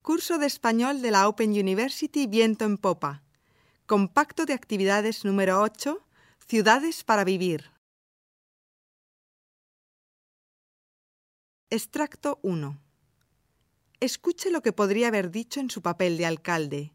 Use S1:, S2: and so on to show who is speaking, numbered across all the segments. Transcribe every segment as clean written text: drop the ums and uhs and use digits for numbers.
S1: Curso de Español de la Open University Viento en Popa. Compacto de actividades número 8, Ciudades para vivir. Extracto 1. Escuche lo que podría haber dicho en su papel de alcalde.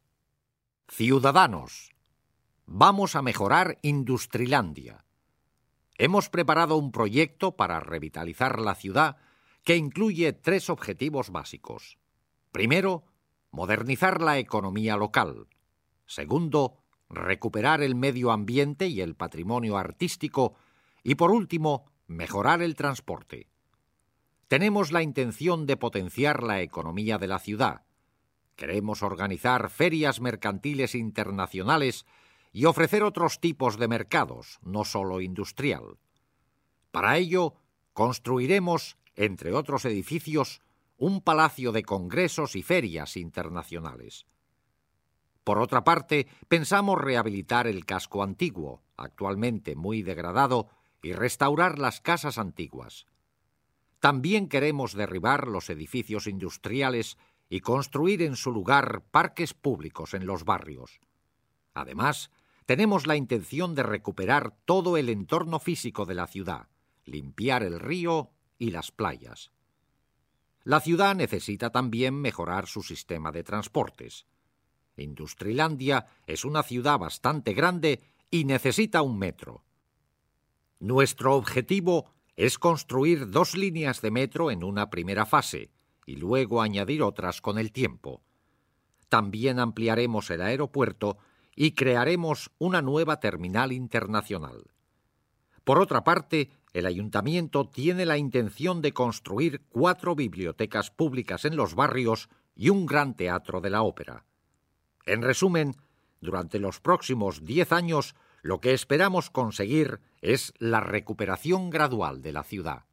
S2: Ciudadanos, vamos a mejorar Industrilandia. Hemos preparado un proyecto para revitalizar la ciudad que incluye 3 objetivos básicos. Primero, modernizar la economía local. Segundo, recuperar el medio ambiente y el patrimonio artístico. Y por último, mejorar el transporte. Tenemos la intención de potenciar la economía de la ciudad. Queremos organizar ferias mercantiles internacionales y ofrecer otros tipos de mercados, no solo industrial. Para ello, construiremos, entre otros edificios, un palacio de congresos y ferias internacionales. Por otra parte, pensamos rehabilitar el casco antiguo, actualmente muy degradado, y restaurar las casas antiguas. También queremos derribar los edificios industriales y construir en su lugar parques públicos en los barrios. Además, tenemos la intención de recuperar todo el entorno físico de la ciudad, limpiar el río y las playas. La ciudad necesita también mejorar su sistema de transportes. Industrilandia es una ciudad bastante grande y necesita un metro. Nuestro objetivo es construir 2 líneas de metro en una primera fase y luego añadir otras con el tiempo. También ampliaremos el aeropuerto y crearemos una nueva terminal internacional. Por otra parte, el ayuntamiento tiene la intención de construir 4 bibliotecas públicas en los barrios y un gran teatro de la ópera. En resumen, durante los próximos 10 años, lo que esperamos conseguir es la recuperación gradual de la ciudad.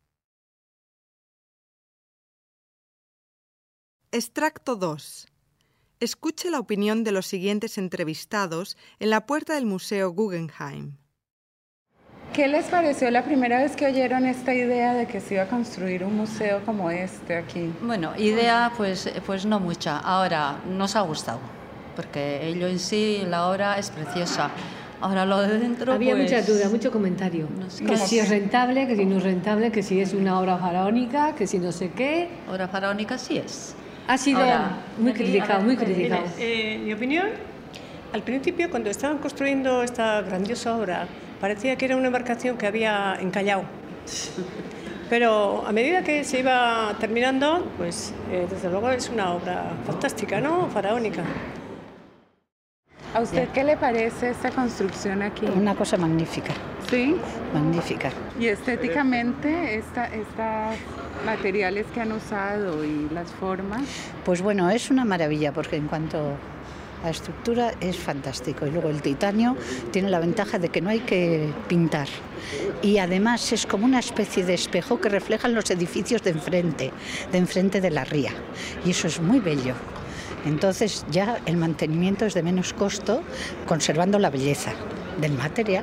S1: Extracto 2. Escuche la opinión de los siguientes entrevistados en la puerta del Museo Guggenheim.
S3: ¿Qué les pareció la primera vez que oyeron esta idea de que se iba a construir un museo como este aquí?
S4: Bueno, idea pues no mucha. Ahora nos ha gustado, porque ello en sí, la obra es preciosa. Ahora lo de dentro
S5: había
S4: pues,
S5: mucha duda, mucho comentario.
S4: No sé.
S5: Que si es rentable, que si no es rentable, que si es una obra faraónica, que si no sé qué.
S4: Obra faraónica sí es.
S5: Ha sido muy criticado, muy criticado.
S6: Mi opinión, al principio cuando estaban construyendo esta grandiosa obra, parecía que era una embarcación que había encallado. Pero a medida que se iba terminando, pues desde luego es una obra fantástica, ¿no? Faraónica.
S3: ¿A usted qué le parece esta construcción aquí?
S7: Una cosa magnífica.
S3: ¿Sí?
S7: Magnífica.
S3: Y estéticamente, estos materiales que han usado y las formas.
S7: Pues bueno, es una maravilla porque en cuanto a estructura es fantástico. Y luego el titanio tiene la ventaja de que no hay que pintar. Y además es como una especie de espejo que reflejan los edificios de enfrente de la ría. Y eso es muy bello. Entonces ya el mantenimiento es de menos costo, conservando la belleza del material.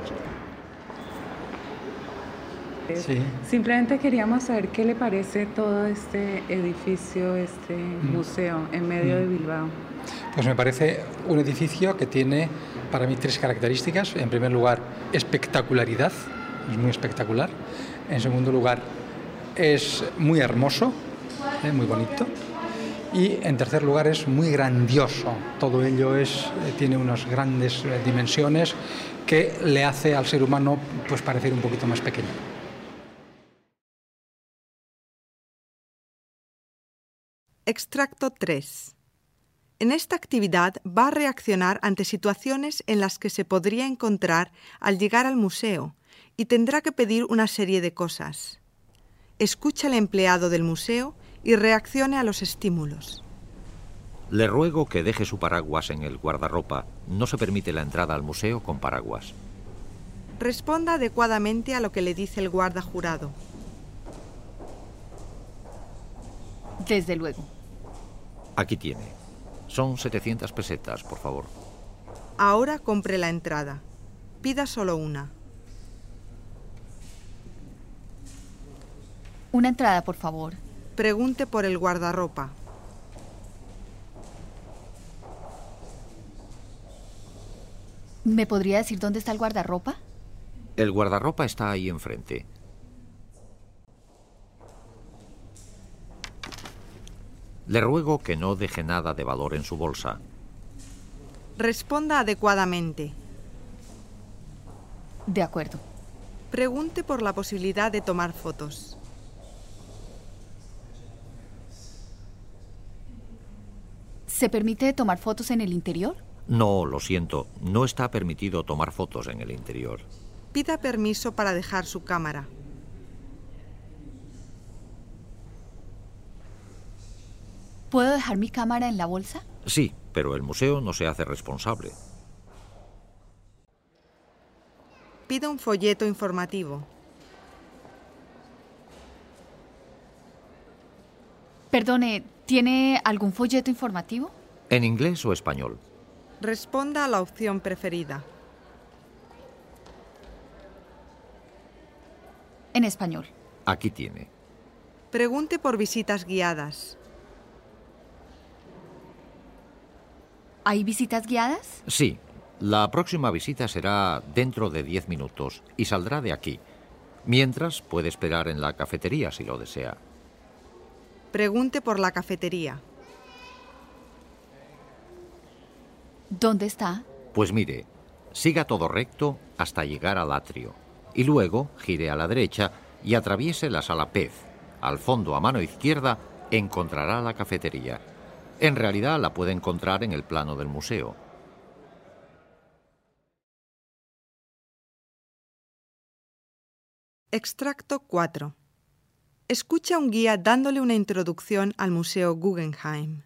S3: Sí. Simplemente queríamos saber qué le parece todo este edificio, este museo en medio de Bilbao.
S8: Pues me parece un edificio que tiene para mí 3 características. En primer lugar, espectacularidad, es muy espectacular. En segundo lugar, es muy hermoso, muy bonito. Y en tercer lugar, es muy grandioso. Todo ello tiene unas grandes dimensiones que le hace al ser humano pues parecer un poquito más pequeño.
S1: Extracto 3. En esta actividad va a reaccionar ante situaciones en las que se podría encontrar al llegar al museo y tendrá que pedir una serie de cosas. Escucha al empleado del museo y reaccione a los estímulos.
S2: Le ruego que deje su paraguas en el guardarropa. No se permite la entrada al museo con paraguas.
S1: Responda adecuadamente a lo que le dice el guarda jurado.
S9: Desde luego.
S2: Aquí tiene. Son 700 pesetas, por favor.
S1: Ahora compre la entrada. Pida solo una.
S9: Una entrada, por favor.
S1: Pregunte por el guardarropa.
S9: ¿Me podría decir dónde está el guardarropa?
S2: El guardarropa está ahí enfrente. Le ruego que no deje nada de valor en su bolsa.
S1: Responda adecuadamente.
S9: De acuerdo.
S1: Pregunte por la posibilidad de tomar fotos.
S9: ¿Se permite tomar fotos en el interior?
S2: No, lo siento. No está permitido tomar fotos en el interior.
S1: Pida permiso para dejar su cámara.
S9: ¿Puedo dejar mi cámara en la bolsa?
S2: Sí, pero el museo no se hace responsable.
S1: Pida un folleto informativo.
S9: Perdone, ¿tiene algún folleto informativo?
S2: ¿En inglés o español?
S1: Responda a la opción preferida.
S9: En español.
S2: Aquí tiene.
S1: Pregunte por visitas guiadas.
S9: ¿Hay visitas guiadas?
S2: Sí. La próxima visita será dentro de 10 minutos y saldrá de aquí. Mientras, puede esperar en la cafetería si lo desea.
S1: Pregunte por la cafetería.
S9: ¿Dónde está?
S2: Pues mire, siga todo recto hasta llegar al atrio. Y luego gire a la derecha y atraviese la sala Pez. Al fondo, a mano izquierda, encontrará la cafetería. En realidad la puede encontrar en el plano del museo.
S1: Extracto 4. Escucha a un guía dándole una introducción al Museo Guggenheim.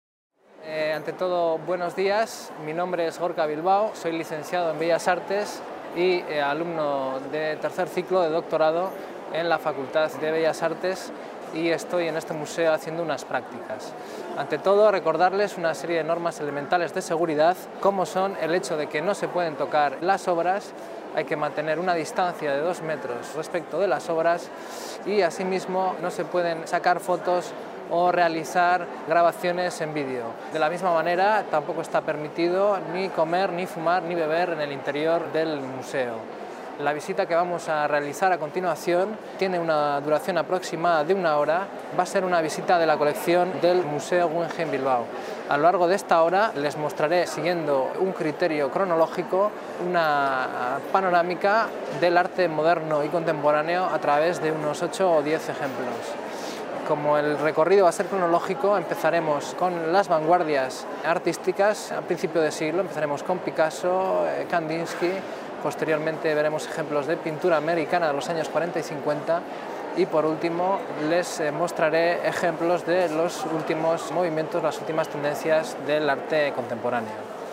S10: Ante todo, buenos días. Mi nombre es Gorka Bilbao, soy licenciado en Bellas Artes y alumno de tercer ciclo de doctorado en la Facultad de Bellas Artes y estoy en este museo haciendo unas prácticas. Ante todo, recordarles una serie de normas elementales de seguridad, como son el hecho de que no se pueden tocar las obras, hay que mantener una distancia de 2 metros respecto de las obras y asimismo no se pueden sacar fotos o realizar grabaciones en vídeo. De la misma manera, tampoco está permitido ni comer, ni fumar, ni beber en el interior del museo. La visita que vamos a realizar a continuación tiene una duración aproximada de 1 hora. Va a ser una visita de la colección del Museo Guggenheim Bilbao. A lo largo de esta hora les mostraré, siguiendo un criterio cronológico, una panorámica del arte moderno y contemporáneo a través de unos 8 o 10 ejemplos. Como el recorrido va a ser cronológico, empezaremos con las vanguardias artísticas a principio de siglo. Empezaremos con Picasso, Kandinsky, posteriormente veremos ejemplos de pintura americana de los años 40 y 50 y por último les mostraré ejemplos de los últimos movimientos, las últimas tendencias del arte contemporáneo.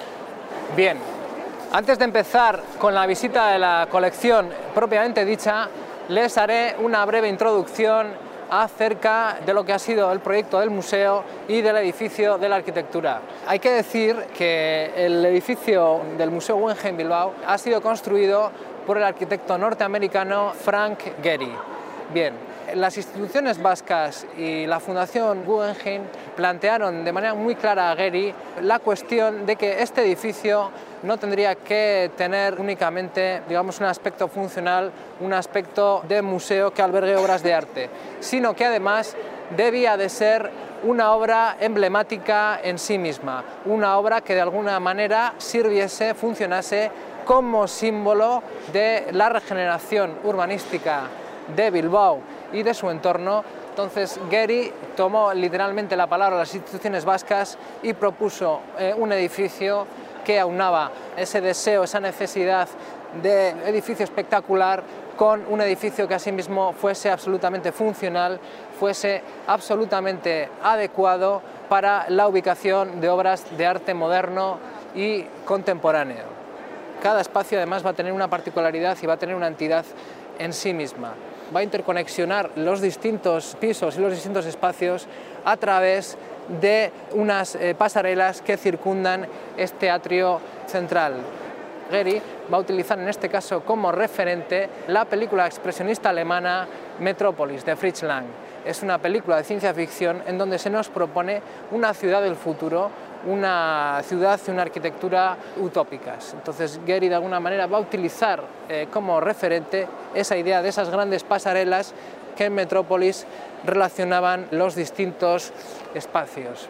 S10: Bien, antes de empezar con la visita de la colección propiamente dicha, les haré una breve introducción acerca de lo que ha sido el proyecto del museo y del edificio de la arquitectura. Hay que decir que el edificio del Museo Guggenheim Bilbao ha sido construido por el arquitecto norteamericano Frank Gehry. Bien, las instituciones vascas y la Fundación Guggenheim plantearon de manera muy clara a Gehry la cuestión de que este edificio no tendría que tener únicamente, digamos, un aspecto funcional, un aspecto de museo que albergue obras de arte, sino que además debía de ser una obra emblemática en sí misma, una obra que de alguna manera sirviese, funcionase como símbolo de la regeneración urbanística de Bilbao y de su entorno. Entonces Gehry tomó literalmente la palabra a las instituciones vascas y propuso un edificio que aunaba ese deseo, esa necesidad de edificio espectacular con un edificio que asimismo fuese absolutamente funcional, fuese absolutamente adecuado para la ubicación de obras de arte moderno y contemporáneo. Cada espacio además va a tener una particularidad y va a tener una entidad en sí misma. Va a interconexionar los distintos pisos y los distintos espacios a través de unas pasarelas que circundan este atrio central. Gehry va a utilizar en este caso como referente la película expresionista alemana Metrópolis de Fritz Lang. es una película de ciencia ficción en donde se nos propone una ciudad del futuro, una ciudad y una arquitectura utópicas. Entonces Gehry de alguna manera va a utilizar como referente esa idea de esas grandes pasarelas que en Metrópolis relacionaban los distintos espacios.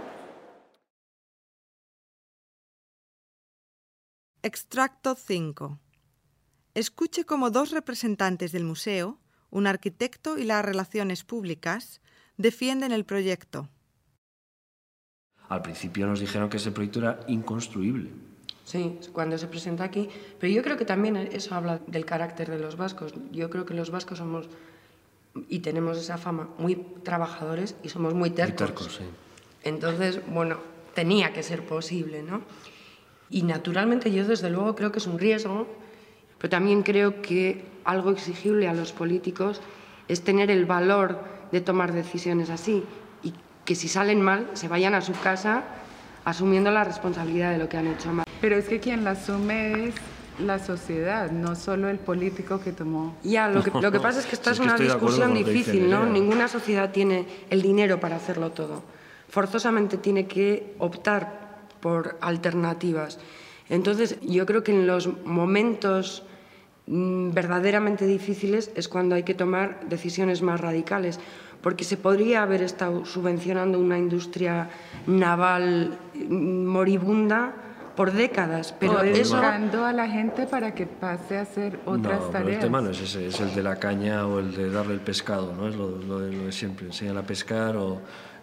S1: Extracto 5. Escuche cómo dos representantes del museo, un arquitecto y las relaciones públicas, defienden el proyecto.
S11: Al principio nos dijeron que ese proyecto era inconstruible.
S12: Sí, cuando se presenta aquí. Pero yo creo que también eso habla del carácter de los vascos. Yo creo que los vascos somos, y tenemos esa fama, muy trabajadores y somos muy tercos.
S11: Muy tercos, sí.
S12: Entonces, bueno, tenía que ser posible, ¿no? Y naturalmente yo desde luego creo que es un riesgo, pero también creo que algo exigible a los políticos es tener el valor de tomar decisiones así y que si salen mal se vayan a su casa asumiendo la responsabilidad de lo que han hecho mal.
S3: Pero es que quien la asume es la sociedad, no solo el político que tomó.
S12: Ya, lo que pasa es que esta es una discusión difícil, ¿no? Ninguna sociedad tiene el dinero para hacerlo todo. Forzosamente tiene que optar por alternativas. Entonces, yo creo que en los momentos verdaderamente difíciles es cuando hay que tomar decisiones más radicales, porque se podría haber estado subvencionando una industria naval moribunda por décadas, pero eso...
S3: educando a la gente para que pase a hacer otras tareas.
S11: Pero el tema no es ese, es el de la caña o el de darle el pescado, ¿no? Es lo de siempre, enseñar a pescar o...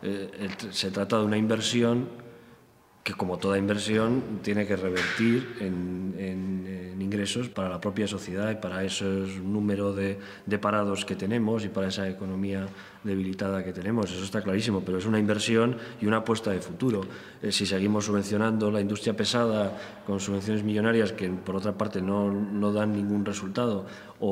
S11: se trata de una inversión que, como toda inversión, tiene que revertir en ingresos para la propia sociedad y para esos números de parados que tenemos y para esa economía debilitada que tenemos. Eso está clarísimo, pero es una inversión y una apuesta de futuro. Si seguimos subvencionando la industria pesada con subvenciones millonarias que, por otra parte, no dan ningún resultado,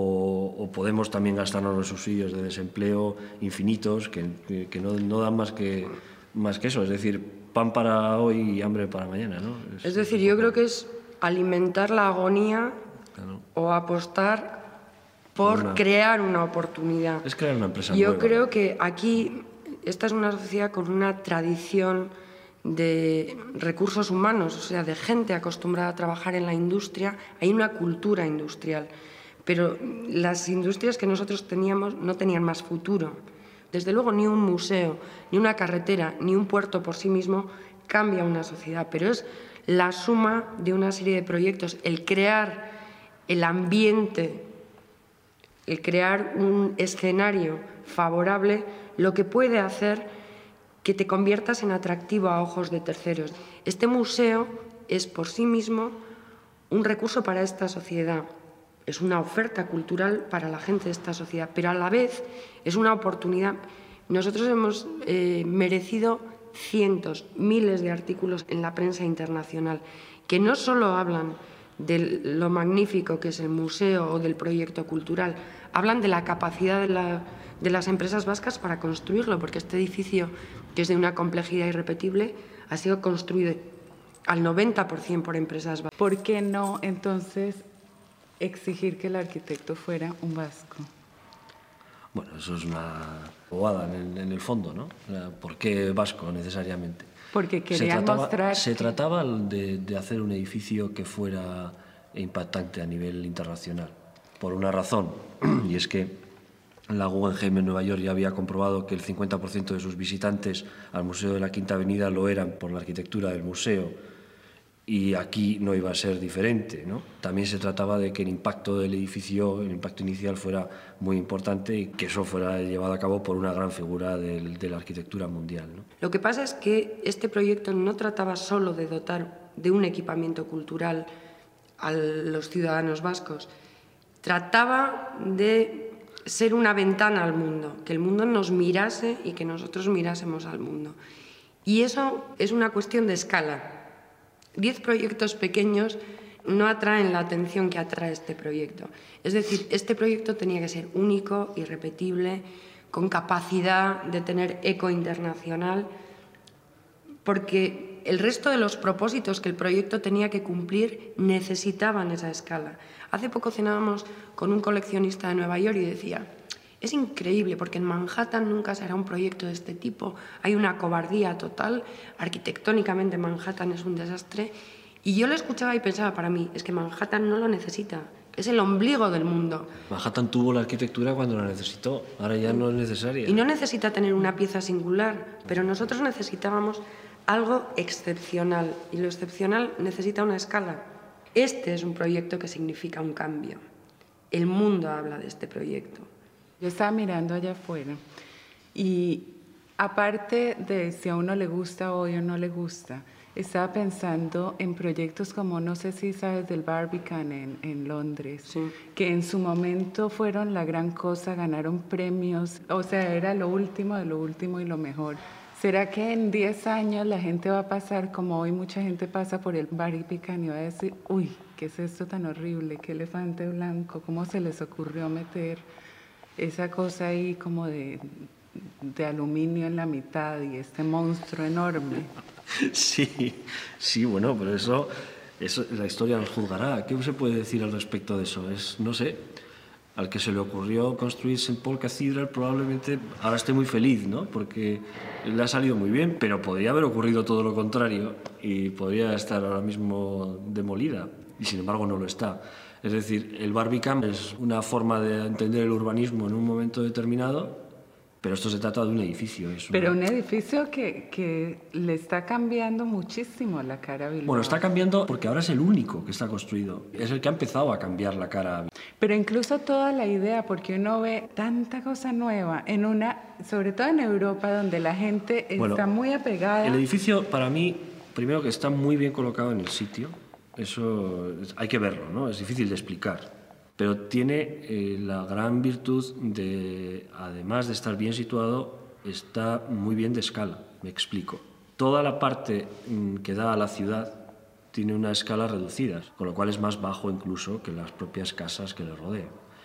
S11: o podemos también gastarnos los subsidios de desempleo infinitos que no dan más que eso, es decir, pan para hoy y hambre para mañana, ¿no?
S12: Es decir, yo creo que es alimentar la agonía, claro, o apostar por crear una oportunidad.
S11: Es crear una empresa
S12: nueva.
S11: Yo
S12: creo que aquí esta es una sociedad con una tradición de recursos humanos, o sea, de gente acostumbrada a trabajar en la industria. Hay una cultura industrial, pero las industrias que nosotros teníamos no tenían más futuro. Desde luego, ni un museo, ni una carretera, ni un puerto por sí mismo cambia una sociedad, pero es la suma de una serie de proyectos, el crear el ambiente, el crear un escenario favorable, lo que puede hacer que te conviertas en atractivo a ojos de terceros. Este museo es por sí mismo un recurso para esta sociedad. Es una oferta cultural para la gente de esta sociedad, pero a la vez es una oportunidad. Nosotros hemos merecido cientos, miles de artículos en la prensa internacional que no solo hablan de lo magnífico que es el museo o del proyecto cultural, hablan de la capacidad de las empresas vascas para construirlo, porque este edificio, que es de una complejidad irrepetible, ha sido construido al 90% por empresas vascas.
S3: ¿Por qué no, entonces, exigir que el arquitecto fuera un vasco?
S11: Bueno, eso es una bobada en el fondo, ¿no? ¿Por qué vasco necesariamente?
S3: Porque querían mostrar...
S11: Se trataba de hacer un edificio que fuera impactante a nivel internacional, por una razón, y es que la Guggenheim en Nueva York ya había comprobado que el 50% de sus visitantes al Museo de la Quinta Avenida lo eran por la arquitectura del museo, y aquí no iba a ser diferente, ¿no? También se trataba de que el impacto del edificio, el impacto inicial, fuera muy importante y que eso fuera llevado a cabo por una gran figura de la arquitectura mundial, ¿no?
S12: Lo que pasa es que este proyecto no trataba solo de dotar de un equipamiento cultural a los ciudadanos vascos, trataba de ser una ventana al mundo, que el mundo nos mirase y que nosotros mirásemos al mundo. Y eso es una cuestión de escala. 10 proyectos pequeños no atraen la atención que atrae este proyecto. Es decir, este proyecto tenía que ser único, irrepetible, con capacidad de tener eco internacional, porque el resto de los propósitos que el proyecto tenía que cumplir necesitaban esa escala. Hace poco cenábamos con un coleccionista de Nueva York y decía, Es increíble porque en Manhattan nunca se hará un proyecto de este tipo. Hay una cobardía total. Arquitectónicamente Manhattan es un desastre. Y yo lo escuchaba y pensaba para mí, es que Manhattan no lo necesita. Es el ombligo del mundo.
S11: Manhattan tuvo la arquitectura cuando la necesitó. Ahora ya no es necesaria.
S12: Y no necesita tener una pieza singular. Pero nosotros necesitábamos algo excepcional. Y lo excepcional necesita una escala. Este es un proyecto que significa un cambio. El mundo habla de este proyecto.
S3: Yo estaba mirando allá afuera y aparte de si a uno le gusta o no le gusta, estaba pensando en proyectos como, no sé si sabes del Barbican en Londres,
S12: sí,
S3: que en su momento fueron la gran cosa, ganaron premios, o sea, era lo último de lo último y lo mejor. ¿Será que en 10 años la gente va a pasar, como hoy mucha gente pasa por el Barbican y va a decir, uy, ¿qué es esto tan horrible? ¿Qué elefante blanco? ¿Cómo se les ocurrió meter esa cosa ahí como de aluminio en la mitad y este monstruo enorme?
S11: Sí, bueno, pero eso la historia nos juzgará. ¿Qué se puede decir al respecto de eso? No sé, al que se le ocurrió construir St. Paul Cathedral probablemente ahora esté muy feliz, ¿no? Porque le ha salido muy bien, pero podría haber ocurrido todo lo contrario y podría estar ahora mismo demolida, y sin embargo no lo está. Es decir, el Barbican es una forma de entender el urbanismo en un momento determinado, pero esto se trata de un edificio.
S3: Pero un edificio que le está cambiando muchísimo la cara a Bilbao.
S11: Bueno, está cambiando porque ahora es el único que está construido. Es el que ha empezado a cambiar la cara.
S3: Pero incluso toda la idea, porque uno ve tanta cosa nueva, sobre todo en Europa, donde la gente está muy apegada.
S11: El edificio, para mí, primero que está muy bien colocado en el sitio. Eso hay que verlo, ¿no? Es difícil de explicar. Pero tiene la gran virtud de, además de estar bien situado, está muy bien de escala. Me explico. Toda la parte que da a la ciudad tiene una escala reducida, con lo cual es más bajo incluso que las propias casas que le rodean.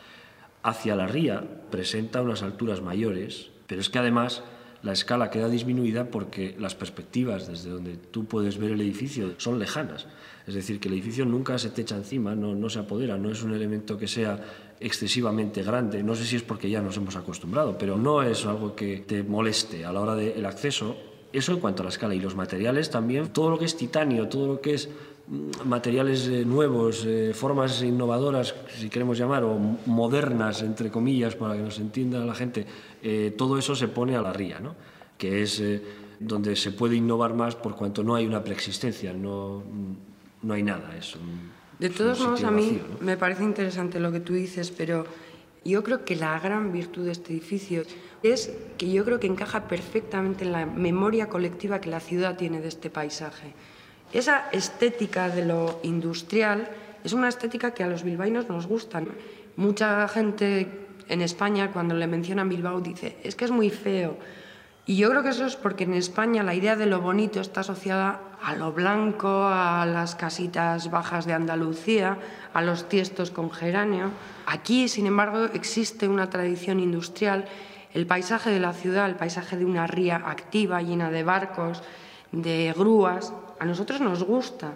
S11: Hacia la ría presenta unas alturas mayores, pero es que además la escala queda disminuida porque las perspectivas desde donde tú puedes ver el edificio son lejanas. Es decir, que el edificio nunca se te echa encima, no se apodera, no es un elemento que sea excesivamente grande. No sé si es porque ya nos hemos acostumbrado, pero no es algo que te moleste a la hora del acceso. Eso en cuanto a la escala. Y los materiales también, todo lo que es titanio, todo lo que es materiales nuevos, formas innovadoras, si queremos llamar, o modernas, entre comillas, para que nos entienda la gente, todo eso se pone a la ría, ¿no? Que es donde se puede innovar más por cuanto no hay una preexistencia, no hay nada.
S12: De todos modos, a mí me parece interesante lo que tú dices, pero yo creo que la gran virtud de este edificio es que yo creo que encaja perfectamente en la memoria colectiva que la ciudad tiene de este paisaje. Esa estética de lo industrial es una estética que a los bilbaínos nos gusta. Mucha gente en España, cuando le mencionan Bilbao, dice, es que es muy feo. Y yo creo que eso es porque en España la idea de lo bonito está asociada a lo blanco, a las casitas bajas de Andalucía, a los tiestos con geranio. Aquí, sin embargo, existe una tradición industrial. El paisaje de la ciudad, el paisaje de una ría activa, llena de barcos, de grúas, a nosotros nos gusta.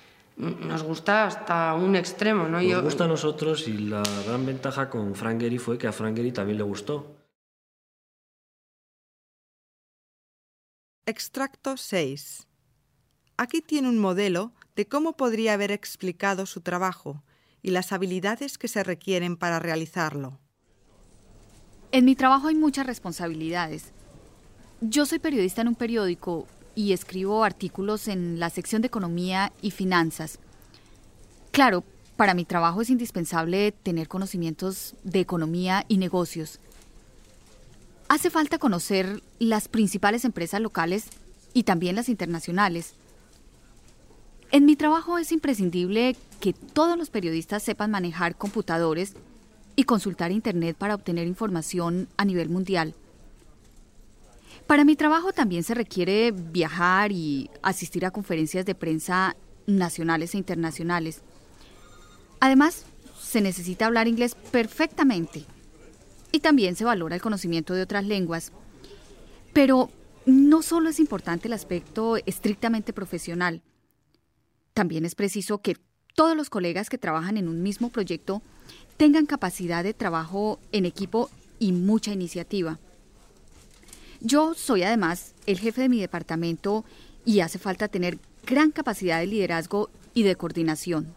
S12: Nos gusta hasta un extremo, ¿no?
S11: Nos gusta a nosotros, y la gran ventaja con Frank Gehry fue que a Frank Gehry también le gustó.
S1: Extracto 6. Aquí tiene un modelo de cómo podría haber explicado su trabajo y las habilidades que se requieren para realizarlo.
S9: En mi trabajo hay muchas responsabilidades. Yo soy periodista en un periódico y escribo artículos en la sección de economía y finanzas. Claro, para mi trabajo es indispensable tener conocimientos de economía y negocios. Hace falta conocer las principales empresas locales y también las internacionales. En mi trabajo es imprescindible que todos los periodistas sepan manejar computadores y consultar Internet para obtener información a nivel mundial. Para mi trabajo también se requiere viajar y asistir a conferencias de prensa nacionales e internacionales. Además, se necesita hablar inglés perfectamente. Y también se valora el conocimiento de otras lenguas. Pero no solo es importante el aspecto estrictamente profesional. También es preciso que todos los colegas que trabajan en un mismo proyecto tengan capacidad de trabajo en equipo y mucha iniciativa. Yo soy además el jefe de mi departamento y hace falta tener gran capacidad de liderazgo y de coordinación.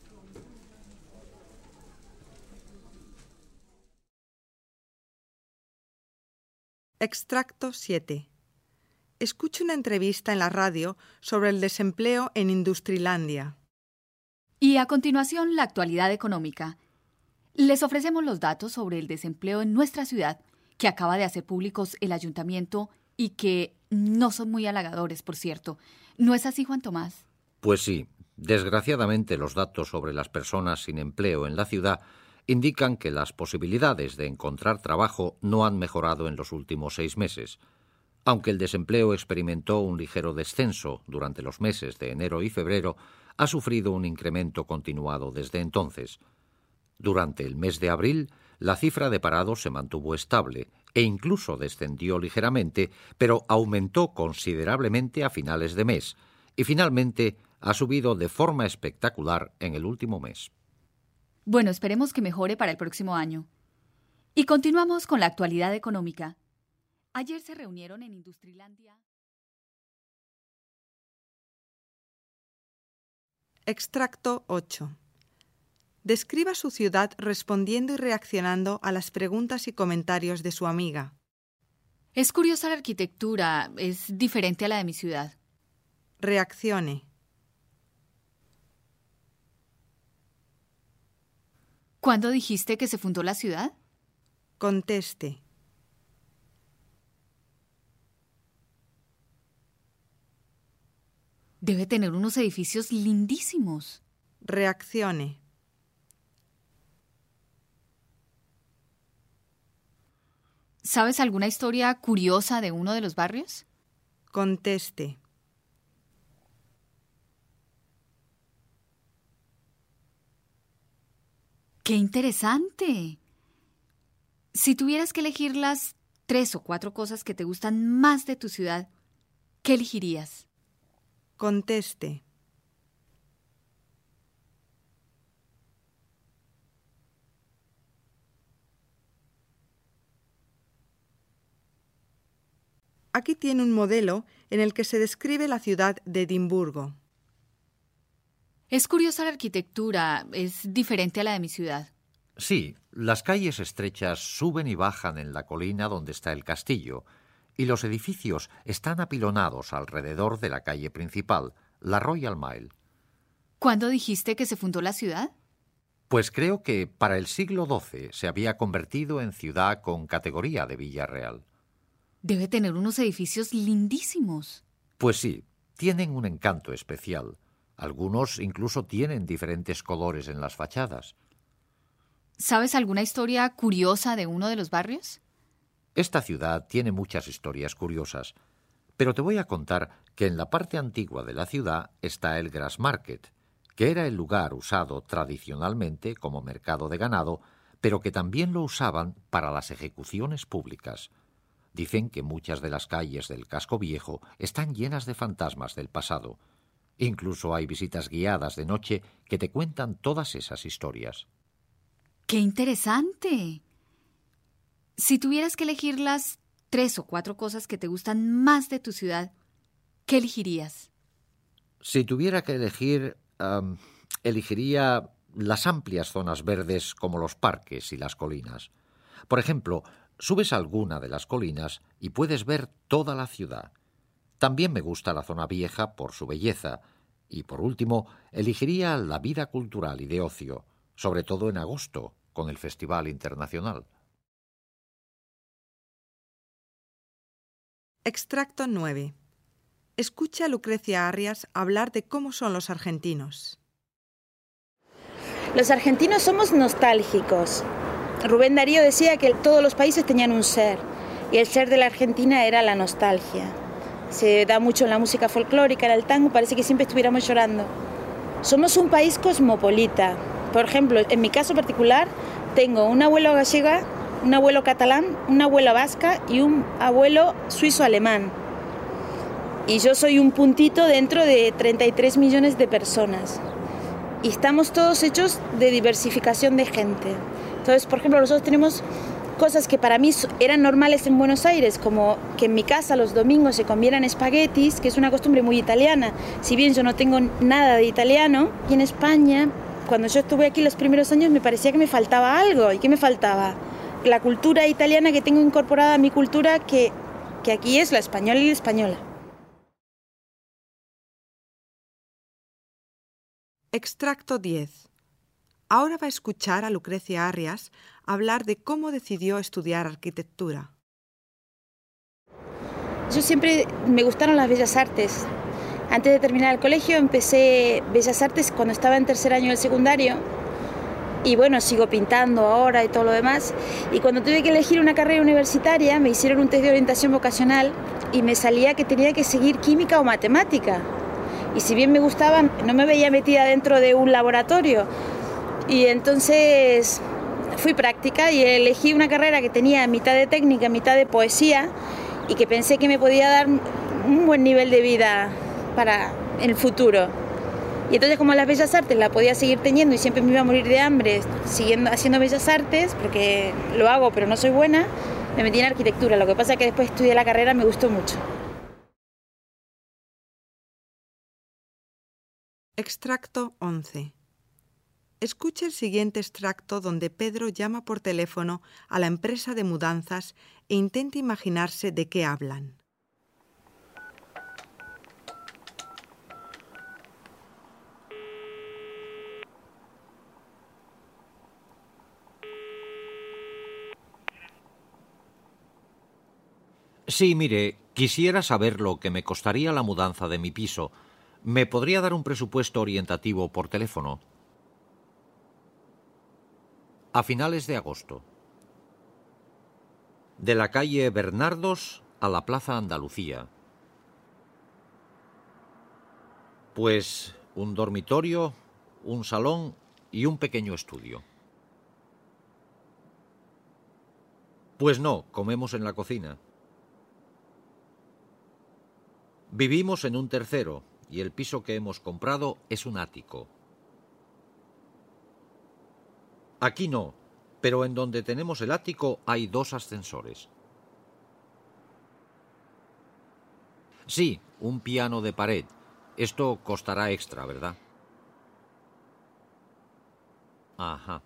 S1: Extracto 7. Escucho una entrevista en la radio sobre el desempleo en Industrilandia.
S9: Y a continuación, la actualidad económica. Les ofrecemos los datos sobre el desempleo en nuestra ciudad, que acaba de hacer públicos el ayuntamiento y que no son muy halagadores, por cierto. ¿No es así, Juan Tomás?
S2: Pues sí. Desgraciadamente, los datos sobre las personas sin empleo en la ciudad indican que las posibilidades de encontrar trabajo no han mejorado en los últimos 6 meses. Aunque el desempleo experimentó un ligero descenso durante los meses de enero y febrero, ha sufrido un incremento continuado desde entonces. Durante el mes de abril, la cifra de parados se mantuvo estable e incluso descendió ligeramente, pero aumentó considerablemente a finales de mes y finalmente ha subido de forma espectacular en el último mes.
S9: Bueno, esperemos que mejore para el próximo año. Y continuamos con la actualidad económica. Ayer se reunieron en Industrilandia.
S1: Extracto 8. Describa su ciudad respondiendo y reaccionando a las preguntas y comentarios de su amiga.
S9: Es curiosa la arquitectura, es diferente a la de mi ciudad.
S1: Reaccione.
S9: ¿Cuándo dijiste que se fundó la ciudad?
S1: Conteste.
S9: Debe tener unos edificios lindísimos.
S1: Reaccione.
S9: ¿Sabes alguna historia curiosa de uno de los barrios?
S1: Conteste.
S9: ¡Qué interesante! Si tuvieras que elegir las 3 o 4 cosas que te gustan más de tu ciudad, ¿qué elegirías?
S1: Conteste. Aquí tiene un modelo en el que se describe la ciudad de Edimburgo.
S9: Es curiosa la arquitectura, es diferente a la de mi ciudad.
S2: Sí, las calles estrechas suben y bajan en la colina donde está el castillo, y los edificios están apilonados alrededor de la calle principal, la Royal Mile.
S9: ¿Cuándo dijiste que se fundó la ciudad?
S2: Pues creo que para el siglo XII se había convertido en ciudad con categoría de villa real.
S9: Debe tener unos edificios lindísimos.
S2: Pues sí, tienen un encanto especial. Algunos incluso tienen diferentes colores en las fachadas.
S9: ¿Sabes alguna historia curiosa de uno de los barrios?
S2: Esta ciudad tiene muchas historias curiosas, pero te voy a contar que en la parte antigua de la ciudad está el Grassmarket, que era el lugar usado tradicionalmente como mercado de ganado, pero que también lo usaban para las ejecuciones públicas. Dicen que muchas de las calles del casco viejo están llenas de fantasmas del pasado. Incluso hay visitas guiadas de noche que te cuentan todas esas historias.
S9: ¡Qué interesante! Si tuvieras que elegir las 3 o 4 cosas que te gustan más de tu ciudad, ¿qué elegirías?
S2: Si tuviera que elegir, elegiría las amplias zonas verdes como los parques y las colinas. Por ejemplo, subes a alguna de las colinas y puedes ver toda la ciudad. También me gusta la zona vieja por su belleza. Y por último, elegiría la vida cultural y de ocio, sobre todo en agosto, con el Festival Internacional.
S1: Extracto 9. Escucha a Lucrecia Arias hablar de cómo son los argentinos.
S13: Los argentinos somos nostálgicos. Rubén Darío decía que todos los países tenían un ser, y el ser de la Argentina era la nostalgia. Se da mucho en la música folclórica, en el tango, parece que siempre estuviéramos llorando. Somos un país cosmopolita. Por ejemplo, en mi caso particular, tengo un abuelo gallega, un abuelo catalán, una abuela vasca y un abuelo suizo-alemán. Y yo soy un puntito dentro de 33 millones de personas. Y estamos todos hechos de diversificación de gente. Entonces, por ejemplo, nosotros tenemos cosas que para mí eran normales en Buenos Aires, como que en mi casa los domingos se comieran espaguetis, que es una costumbre muy italiana. Si bien yo no tengo nada de italiano, y en España, cuando yo estuve aquí los primeros años, me parecía que me faltaba algo. ¿Y qué me faltaba? La cultura italiana que tengo incorporada a mi cultura, que aquí es la española y la española.
S1: Extracto 10. Ahora va a escuchar a Lucrecia Arias hablar de cómo decidió estudiar arquitectura.
S13: Yo siempre me gustaron las bellas artes. Antes de terminar el colegio empecé bellas artes cuando estaba en tercer año del secundario. Y bueno, sigo pintando ahora y todo lo demás. Y cuando tuve que elegir una carrera universitaria, me hicieron un test de orientación vocacional y me salía que tenía que seguir química o matemática. Y si bien me gustaban, no me veía metida dentro de un laboratorio. Y entonces fui práctica y elegí una carrera que tenía mitad de técnica, mitad de poesía y que pensé que me podía dar un buen nivel de vida para el futuro. Y entonces, como las bellas artes la podía seguir teniendo y siempre me iba a morir de hambre haciendo bellas artes, porque lo hago pero no soy buena, me metí en arquitectura. Lo que pasa es que después estudié la carrera, me gustó mucho.
S1: Extracto 11. Escuche el siguiente extracto donde Pedro llama por teléfono a la empresa de mudanzas e intenta imaginarse de qué hablan.
S2: Sí, mire, quisiera saber lo que me costaría la mudanza de mi piso. ¿Me podría dar un presupuesto orientativo por teléfono? A finales de agosto. De la calle Bernardos a la Plaza Andalucía. Pues un dormitorio, un salón y un pequeño estudio. Pues no, comemos en la cocina. Vivimos en un tercero y el piso que hemos comprado es un ático. Aquí no, pero en donde tenemos el ático hay 2 ascensores. Sí, un piano de pared. Esto costará extra, ¿verdad? Ajá.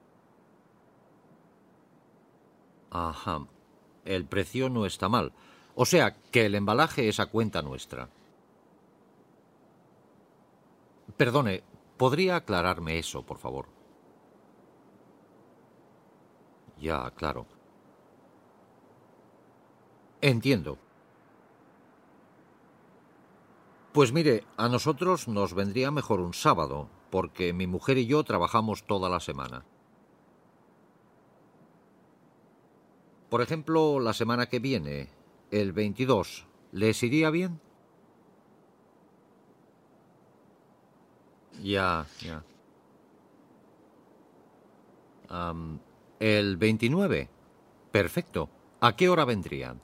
S2: Ajá. El precio no está mal. O sea, que el embalaje es a cuenta nuestra. Perdone, ¿podría aclararme eso, por favor? Ya, claro. Entiendo. Pues mire, a nosotros nos vendría mejor un sábado, porque mi mujer y yo trabajamos toda la semana. Por ejemplo, la semana que viene, el 22, ¿les iría bien? Ya. El 29. Perfecto. ¿A qué hora vendrían?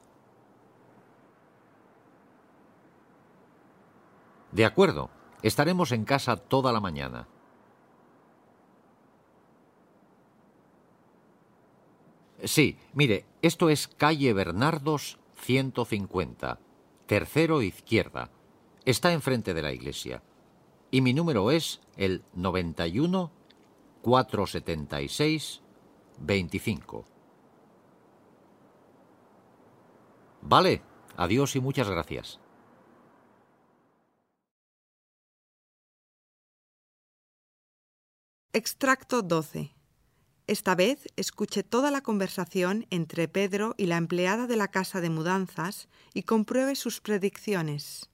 S2: De acuerdo. Estaremos en casa toda la mañana. Sí, mire, esto es calle Bernardos 150, tercero izquierda. Está enfrente de la iglesia. Y mi número es el 91 476 25. Vale, adiós y muchas gracias.
S1: Extracto 12. Esta vez escuche toda la conversación entre Pedro y la empleada de la casa de mudanzas y compruebe sus predicciones.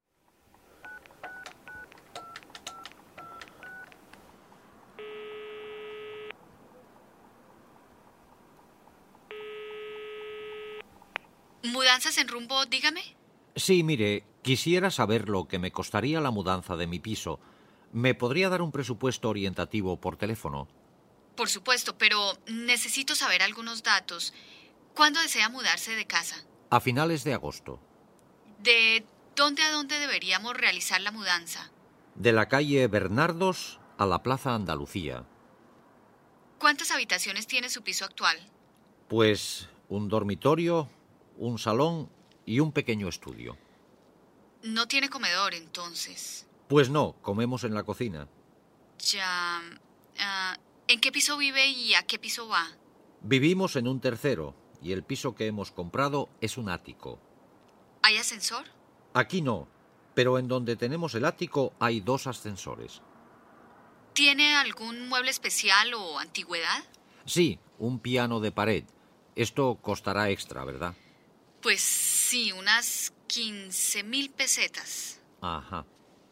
S9: ¿Mudanzas en rumbo, dígame?
S2: Sí, mire, quisiera saber lo que me costaría la mudanza de mi piso. ¿Me podría dar un presupuesto orientativo por teléfono?
S9: Por supuesto, pero necesito saber algunos datos. ¿Cuándo desea mudarse de casa?
S2: A finales de agosto.
S9: ¿De dónde a dónde deberíamos realizar la mudanza?
S2: De la calle Bernardos a la Plaza Andalucía.
S9: ¿Cuántas habitaciones tiene su piso actual?
S2: Pues un dormitorio, un salón y un pequeño estudio.
S9: No tiene comedor, entonces.
S2: Pues no, comemos en la cocina.
S9: Ya. ¿En qué piso vive y a qué piso va?
S2: Vivimos en un tercero y el piso que hemos comprado es un ático.
S9: ¿Hay ascensor?
S2: Aquí no, pero en donde tenemos el ático hay 2 ascensores.
S9: ¿Tiene algún mueble especial o antigüedad?
S2: Sí, un piano de pared. Esto costará extra, ¿verdad?
S9: Pues sí, unas 15.000 pesetas.
S2: Ajá.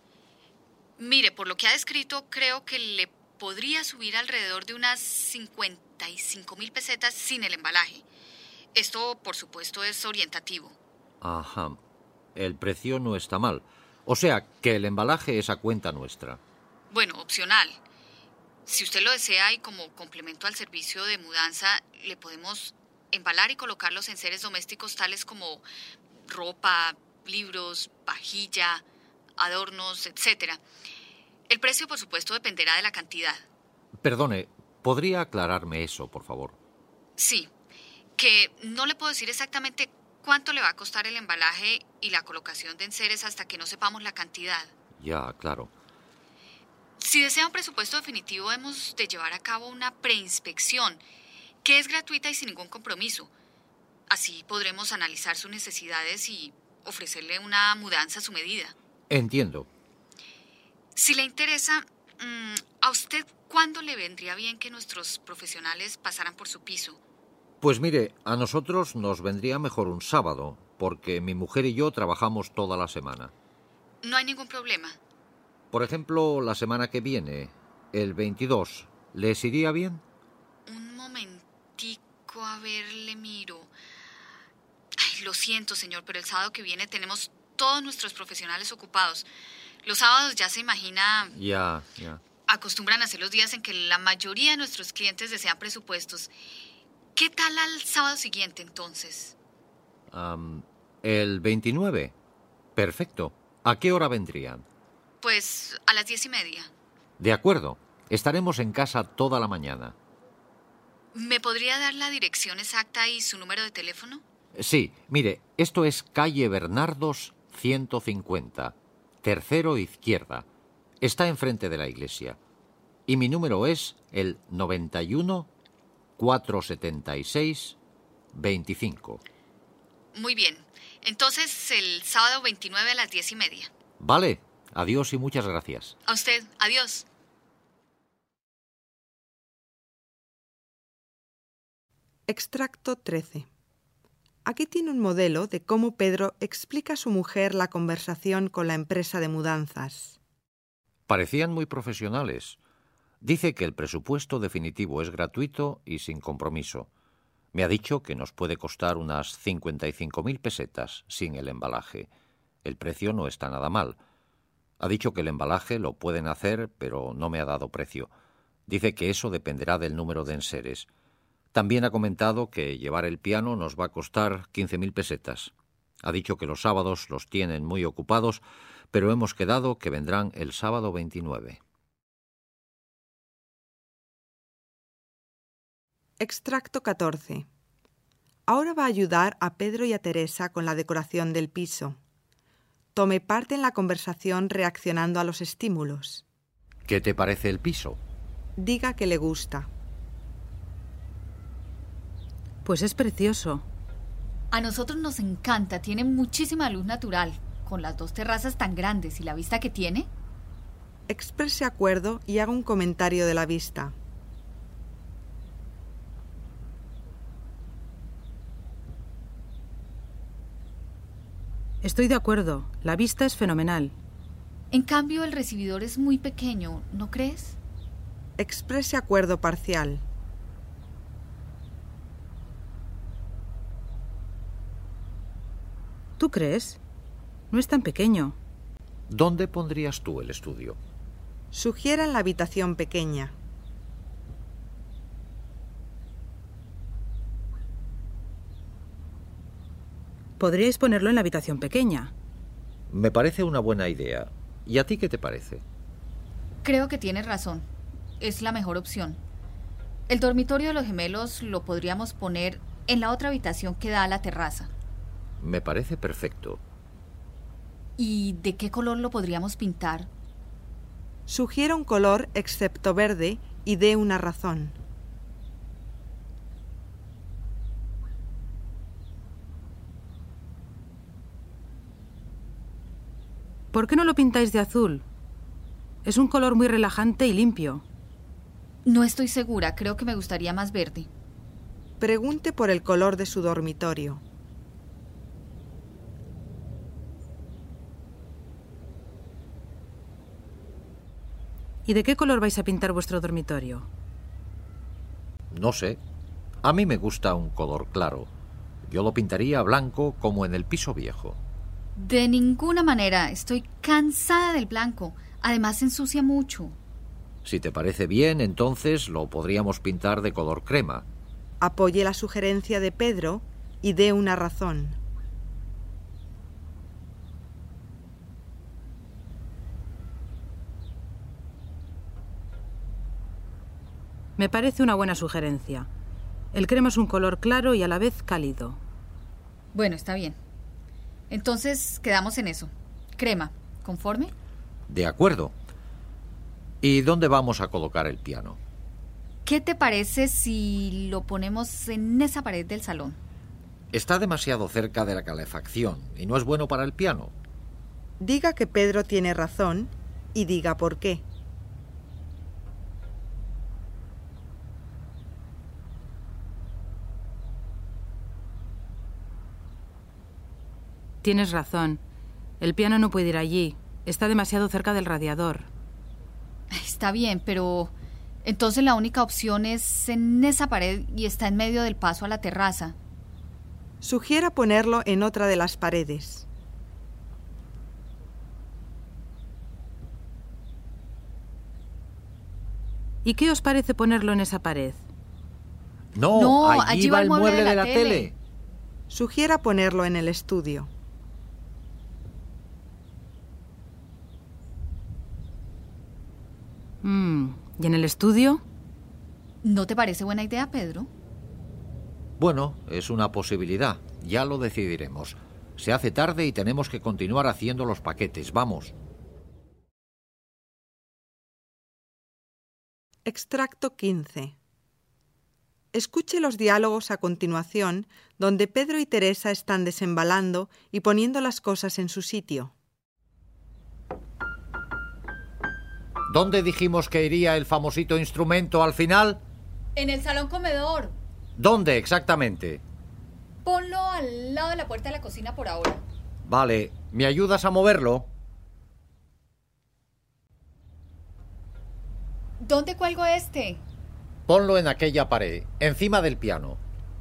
S9: Mire, por lo que ha descrito, creo que le podría subir alrededor de unas 55.000 pesetas sin el embalaje. Esto, por supuesto, es orientativo.
S2: Ajá. El precio no está mal. O sea, que el embalaje es a cuenta nuestra.
S9: Bueno, opcional. Si usted lo desea y como complemento al servicio de mudanza, le podemos embalar y colocar los enseres domésticos tales como ropa, libros, vajilla, adornos, etc. El precio, por supuesto, dependerá de la cantidad.
S2: Perdone, ¿podría aclararme eso, por favor?
S9: Sí, que no le puedo decir exactamente cuánto le va a costar el embalaje y la colocación de enseres hasta que no sepamos la cantidad.
S2: Ya, claro.
S9: Si desea un presupuesto definitivo, hemos de llevar a cabo una preinspección, que es gratuita y sin ningún compromiso. Así podremos analizar sus necesidades y ofrecerle una mudanza a su medida.
S2: Entiendo.
S9: Si le interesa, ¿a usted cuándo le vendría bien que nuestros profesionales pasaran por su piso?
S2: Pues mire, a nosotros nos vendría mejor un sábado, porque mi mujer y yo trabajamos toda la semana.
S9: No hay ningún problema.
S2: Por ejemplo, la semana que viene, el 22, ¿les iría bien?
S9: Un momentico, a ver, le miro. Ay, lo siento, señor, pero el sábado que viene tenemos todos nuestros profesionales ocupados. Los sábados, ya se imagina,
S2: Ya.
S9: acostumbran a ser los días en que la mayoría de nuestros clientes desean presupuestos. ¿Qué tal al sábado siguiente, entonces?
S2: El 29. Perfecto. ¿A qué hora vendrían?
S9: Pues a las 10:30.
S2: De acuerdo. Estaremos en casa toda la mañana.
S9: ¿Me podría dar la dirección exacta y su número de teléfono?
S2: Sí, mire, esto es calle Bernardos 150, tercero izquierda. Está enfrente de la iglesia. Y mi número es el 91 476 25.
S9: Muy bien. Entonces, el sábado 29 a las 10:30.
S2: Vale. Adiós y muchas gracias.
S9: A usted. Adiós.
S1: Extracto 13. Aquí tiene un modelo de cómo Pedro explica a su mujer la conversación con la empresa de mudanzas.
S2: Parecían muy profesionales. Dice que el presupuesto definitivo es gratuito y sin compromiso. Me ha dicho que nos puede costar unas 55.000 pesetas sin el embalaje. El precio no está nada mal. Ha dicho que el embalaje lo pueden hacer, pero no me ha dado precio. Dice que eso dependerá del número de enseres. También ha comentado que llevar el piano nos va a costar 15.000 pesetas. Ha dicho que los sábados los tienen muy ocupados, pero hemos quedado que vendrán el sábado 29.
S1: Extracto 14. Ahora va a ayudar a Pedro y a Teresa con la decoración del piso. Tome parte en la conversación reaccionando a los estímulos.
S2: ¿Qué te parece el piso?
S1: Diga que le gusta.
S14: Pues es precioso.
S9: A nosotros nos encanta, tiene muchísima luz natural, con las 2 terrazas tan grandes y la vista que tiene.
S1: Exprese acuerdo y haga un comentario de la vista.
S14: Estoy de acuerdo. La vista es fenomenal.
S9: En cambio, el recibidor es muy pequeño, ¿no crees?
S1: Exprese acuerdo parcial.
S14: ¿Tú crees? No es tan pequeño.
S2: ¿Dónde pondrías tú el estudio?
S1: Sugiera en la habitación pequeña.
S14: Podríais ponerlo en la habitación pequeña.
S2: Me parece una buena idea. ¿Y a ti qué te parece?
S9: Creo que tienes razón. Es la mejor opción. El dormitorio de los gemelos lo podríamos poner en la otra habitación que da a la terraza.
S2: Me parece perfecto.
S9: ¿Y de qué color lo podríamos pintar?
S1: Sugiera un color excepto verde y dé una razón.
S14: ¿Por qué no lo pintáis de azul? Es un color muy relajante y limpio.
S9: No estoy segura, creo que me gustaría más verde.
S1: Pregunte por el color de su dormitorio.
S14: ¿Y de qué color vais a pintar vuestro dormitorio?
S2: No sé. A mí me gusta un color claro. Yo lo pintaría blanco como en el piso viejo.
S9: De ninguna manera, estoy cansada del blanco. Además se ensucia mucho.
S2: Si te parece bien, entonces lo podríamos pintar de color crema.
S1: Apoye la sugerencia de Pedro y dé una razón.
S14: Me parece una buena sugerencia. El crema es un color claro y a la vez cálido.
S9: Bueno, está bien. Entonces quedamos en eso. Crema, ¿conforme?
S2: De acuerdo. ¿Y dónde vamos a colocar el piano?
S9: ¿Qué te parece si lo ponemos en esa pared del salón?
S2: Está demasiado cerca de la calefacción y no es bueno para el piano.
S1: Diga que Pedro tiene razón y diga por qué.
S14: Tienes razón. El piano no puede ir allí. Está demasiado cerca del radiador.
S9: Está bien, pero entonces la única opción es en esa pared y está en medio del paso a la terraza.
S1: Sugiera ponerlo en otra de las paredes.
S14: ¿Y qué os parece ponerlo en esa pared?
S2: No, allí va el mueble de la tele.
S1: Sugiera ponerlo en el estudio.
S14: ¿Y en el estudio?
S9: ¿No te parece buena idea, Pedro?
S2: Bueno, es una posibilidad. Ya lo decidiremos. Se hace tarde y tenemos que continuar haciendo los paquetes. Vamos.
S1: Extracto 15. Escuche los diálogos a continuación, donde Pedro y Teresa están desembalando y poniendo las cosas en su sitio.
S2: ¿Dónde dijimos que iría el famosito instrumento al final?
S9: En el salón comedor.
S2: ¿Dónde exactamente?
S9: Ponlo al lado de la puerta de la cocina por ahora.
S2: Vale, ¿me ayudas a moverlo?
S9: ¿Dónde cuelgo este?
S2: Ponlo en aquella pared, encima del piano.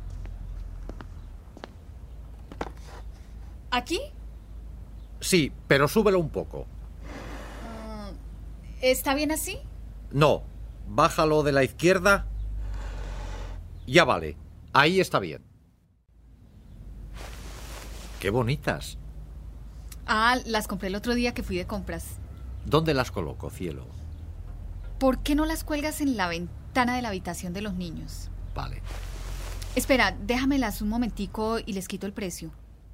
S9: ¿Aquí?
S2: Sí, pero súbelo un poco.
S9: ¿Está bien así?
S2: No, bájalo de la izquierda. Ya vale, ahí está bien. ¡Qué bonitas!
S9: Ah, las compré el otro día que fui de compras.
S2: ¿Dónde las coloco, cielo?
S9: ¿Por qué no las cuelgas en la ventana de la habitación de los niños?
S2: Vale.
S9: Espera, déjamelas un momentico y les quito el precio.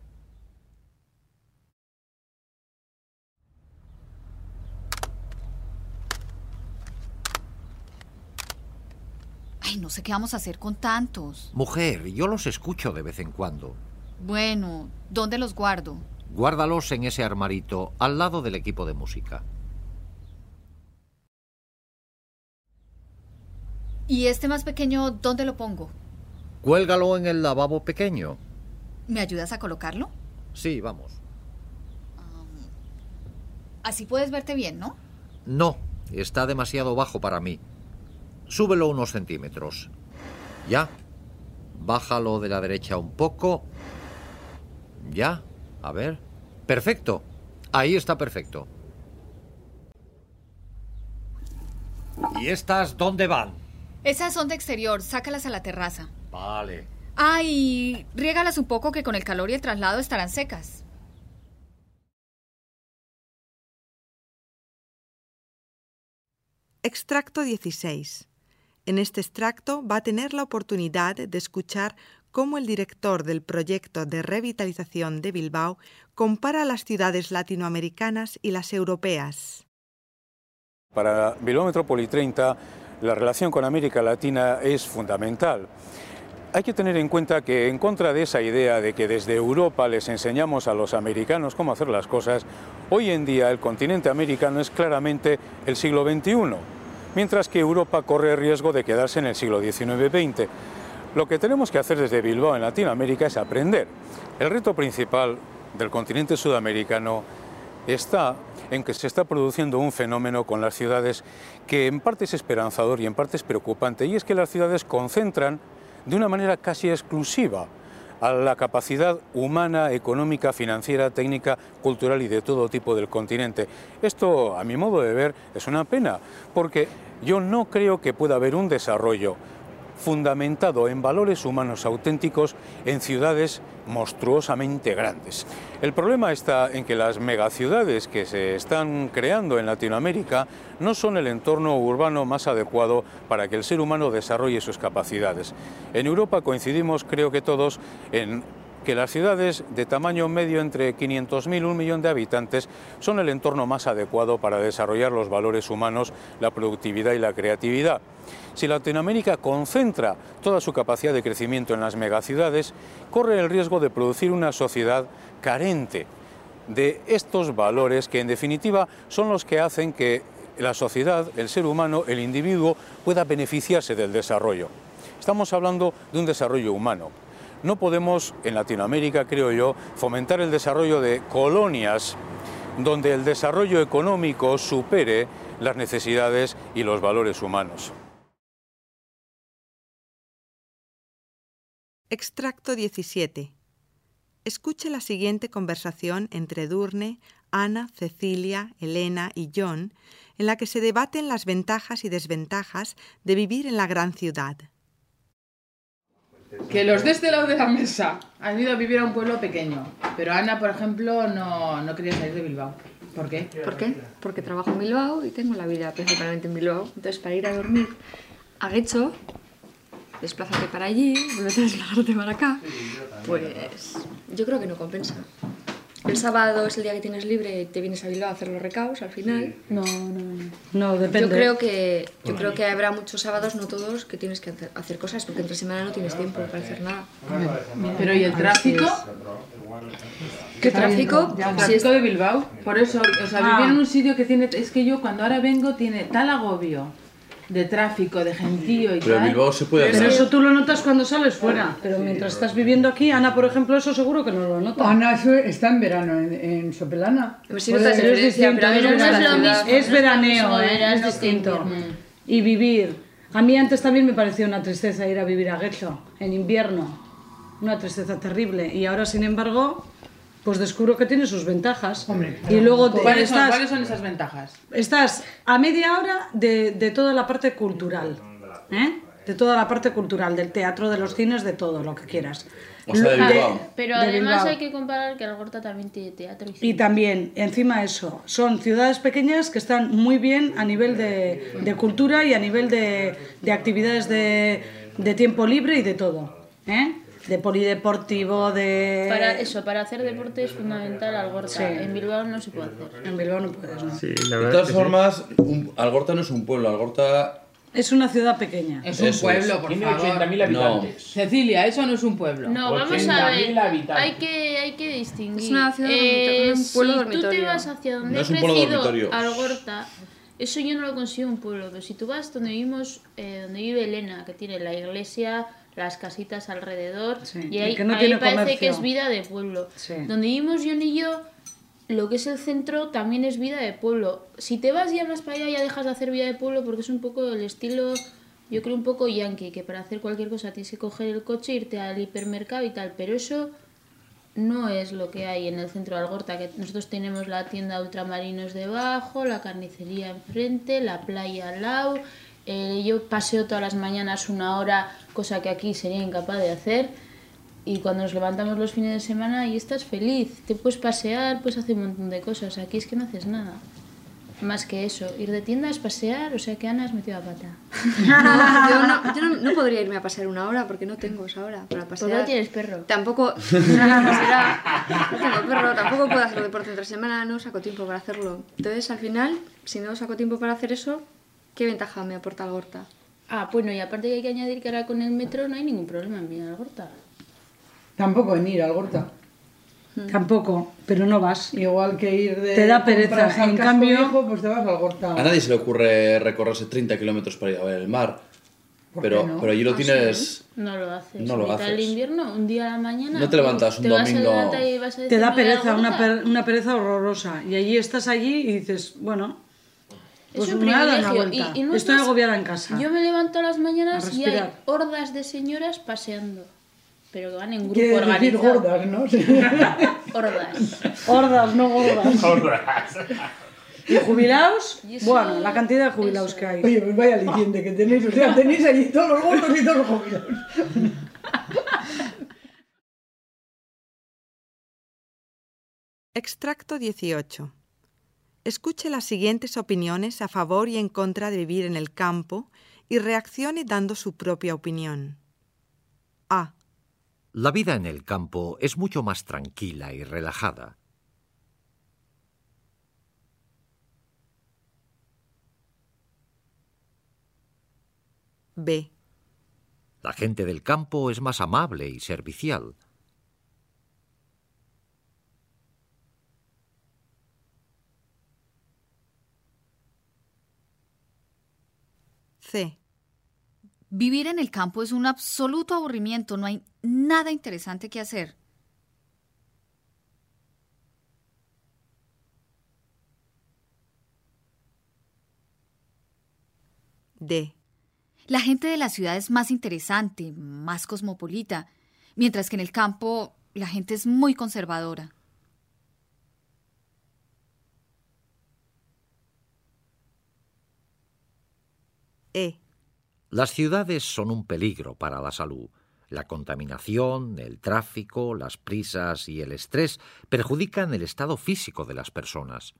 S9: Ay, no sé qué vamos a hacer con tantos.
S2: Mujer, yo los escucho de vez en cuando.
S9: Bueno, ¿dónde los guardo?
S2: Guárdalos en ese armarito, al lado del equipo de música.
S9: ¿Y este más pequeño, dónde lo pongo?
S2: Cuélgalo en el lavabo pequeño.
S9: ¿Me ayudas a colocarlo?
S2: Sí, vamos.
S9: Así puedes verte bien, ¿no?
S2: No, está demasiado bajo para mí. Súbelo unos centímetros. ¿Ya? Bájalo de la derecha un poco. ¿Ya? A ver. Perfecto. Ahí está perfecto. ¿Y estas dónde van?
S9: Esas son de exterior, sácalas a la terraza.
S2: Vale.
S9: Ah, y riégalas un poco que con el calor y el traslado estarán secas.
S1: Extracto 16. En este extracto va a tener la oportunidad de escuchar cómo el director del proyecto de revitalización de Bilbao compara las ciudades latinoamericanas y las europeas.
S15: Para Bilbao Metrópoli 30, la relación con América Latina es fundamental. Hay que tener en cuenta que, en contra de esa idea de que desde Europa les enseñamos a los americanos cómo hacer las cosas, hoy en día el continente americano es claramente el siglo XXI, mientras que Europa corre el riesgo de quedarse en el siglo XIX-XX. Lo que tenemos que hacer desde Bilbao en Latinoamérica es aprender. El reto principal del continente sudamericano está en que se está produciendo un fenómeno con las ciudades que en parte es esperanzador y en parte es preocupante, y es que las ciudades concentran de una manera casi exclusiva a la capacidad humana, económica, financiera, técnica, cultural y de todo tipo del continente. Esto, a mi modo de ver, es una pena, porque yo no creo que pueda haber un desarrollo fundamentado en valores humanos auténticos en ciudades monstruosamente grandes. El problema está en que las megaciudades que se están creando en Latinoamérica no son el entorno urbano más adecuado para que el ser humano desarrolle sus capacidades. En Europa coincidimos, creo que todos, en que las ciudades de tamaño medio entre 500.000 y 1 millón de habitantes son el entorno más adecuado para desarrollar los valores humanos, la productividad y la creatividad. Si Latinoamérica concentra toda su capacidad de crecimiento en las megaciudades, corre el riesgo de producir una sociedad carente de estos valores que, en definitiva, son los que hacen que la sociedad, el ser humano, el individuo, pueda beneficiarse del desarrollo. Estamos hablando de un desarrollo humano. No podemos, en Latinoamérica, creo yo, fomentar el desarrollo de colonias donde el desarrollo económico supere las necesidades y los valores humanos.
S1: Extracto 17. Escuche la siguiente conversación entre Edurne, Ana, Cecilia, Elena y John, en la que se debaten las ventajas y desventajas de vivir en la gran ciudad.
S16: Que los de este lado de la mesa han ido a vivir a un pueblo pequeño, pero Ana, por ejemplo, no quería salir de Bilbao. ¿Por qué?
S17: ¿Por qué? Porque trabajo en Bilbao y tengo la vida principalmente en Bilbao. Entonces, para ir a dormir a Guecho, desplázate para allí, vuelve a trasladarte para acá, pues yo creo que no compensa. El sábado es el día que tienes libre y te vienes a Bilbao a hacer los recaos al final.
S5: No, depende.
S17: Yo creo que habrá muchos sábados, no todos, que tienes que hacer cosas, porque entre semana no tienes tiempo para hacer nada.
S16: Pero ¿y el tráfico?
S17: ¿Qué tráfico?
S16: El tráfico de Bilbao. Por eso, o sea, vivir en un sitio que tiene... Es que yo cuando ahora vengo tiene tal agobio de tráfico, de gentío y
S18: pero
S16: tal.
S18: Bilbao se puede hacer.
S5: Pero eso tú lo notas cuando sales fuera. Pero mientras estás viviendo aquí, Ana, por ejemplo, eso seguro que no lo nota.
S19: Ana está en verano en Sopelana.
S17: Pues si no es distinto,
S5: pero no es lo mismo. Es veraneo, es distinto. Y vivir. A mí antes también me parecía una tristeza ir a vivir a Guecho, en invierno. Una tristeza terrible. Y ahora, sin embargo, pues descubro que tiene sus ventajas.
S16: Hombre,
S5: y luego
S16: ¿Cuáles son esas ventajas?
S5: Estás a media hora de toda la parte cultural, de toda la parte cultural, del teatro, de los cines, de todo, lo que quieras.
S18: O sea, de Bilbao.
S20: Pero además hay que comparar que Algorta también tiene teatro y cine.
S5: Y también, encima eso, son ciudades pequeñas que están muy bien a nivel de cultura y a nivel de actividades de tiempo libre y de todo, de polideportivo, de...
S20: Para hacer deporte es fundamental Algorta. Sí. En Bilbao no se puede hacer.
S5: En Bilbao no puedes, ¿no?
S18: Sí, de todas formas, Algorta no es un pueblo, Algorta...
S5: Es una ciudad pequeña.
S16: Es un pueblo, por
S19: Tiene
S16: favor.
S19: 80.000 habitantes.
S16: No. Cecilia, eso no es un pueblo.
S20: No, vamos a ver. Hay que distinguir.
S17: Es una ciudad dormitorio, un pueblo dormitorio.
S20: Si tú te vas hacia donde ha crecido Algorta, eso yo no lo considero un pueblo. Pero si tú vas donde vive Elena, que tiene la iglesia, las casitas alrededor, y ahí parece
S5: comercio.
S20: Que es vida de pueblo.
S5: Sí.
S20: Donde vivimos John y yo, lo que es el centro también es vida de pueblo. Si te vas ya más para allá, ya dejas de hacer vida de pueblo porque es un poco el estilo, yo creo un poco yankee, que para hacer cualquier cosa tienes que coger el coche, irte al hipermercado y tal, pero eso no es lo que hay en el centro de Algorta, que nosotros tenemos la tienda Ultramarinos debajo, la carnicería enfrente, la playa al lado. Yo paseo todas las mañanas 1 hora, cosa que aquí sería incapaz de hacer, y cuando nos levantamos los fines de semana y estás feliz, te puedes pasear, puedes hacer un montón de cosas. Aquí es que no haces nada. Más que eso, ir de tiendas, pasear, o sea que Ana has metido la pata.
S17: Yo no podría irme a pasear una hora porque no tengo esa hora para pasear.
S20: ¿Por qué no tienes perro?
S17: Tampoco no tengo perro, tampoco puedo hacer deporte entre semana, no saco tiempo para hacerlo. Entonces, al final, si no saco tiempo para hacer eso, ¿qué ventaja me aporta Algorta?
S20: Ah, bueno, y aparte que hay que añadir que ahora con el metro no hay ningún problema en venir a Algorta.
S19: Tampoco en ir a Algorta.
S5: Tampoco, pero no vas.
S19: Igual que ir de...
S5: Te da pereza, en cambio...
S19: Viejo, pues te vas a Algorta.
S18: A nadie se le ocurre recorrerse 30 kilómetros para ir a ver el mar. Pero allí lo tienes...
S20: No lo haces.
S18: No lo haces.
S20: El invierno, un día a la mañana...
S18: No te levantas un domingo...
S5: Te da pereza, una pereza horrorosa. Y allí estás allí y dices, bueno... Pues
S20: es un
S5: nada,
S20: privilegio.
S5: una vuelta.
S20: Y no
S5: estoy agobiada en casa.
S20: Yo me levanto a las mañanas y hay hordas de señoras paseando. Pero que van en grupo
S19: Quiere decir
S20: organizado.
S19: gordas, ¿no?
S20: Hordas.
S5: Hordas, no gordas.
S21: Hordas.
S5: ¿Y jubilados? Bueno, la cantidad de jubilados que hay.
S19: Oye, pues vaya aliciente que tenéis. O sea, tenéis allí todos los gordos y todos los jubilados.
S1: Extracto 18. Escuche las siguientes opiniones a favor y en contra de vivir en el campo y reaccione dando su propia opinión. A.
S2: La vida en el campo es mucho más tranquila y relajada.
S1: B.
S2: La gente del campo es más amable y servicial.
S1: C.
S9: Vivir en el campo es un absoluto aburrimiento, no hay nada interesante que hacer.
S1: D.
S9: La gente de la ciudad es más interesante, más cosmopolita, mientras que en el campo la gente es muy conservadora.
S1: E.
S2: Las ciudades son un peligro para la salud. La contaminación, el tráfico, las prisas y el estrés perjudican el estado físico de las personas.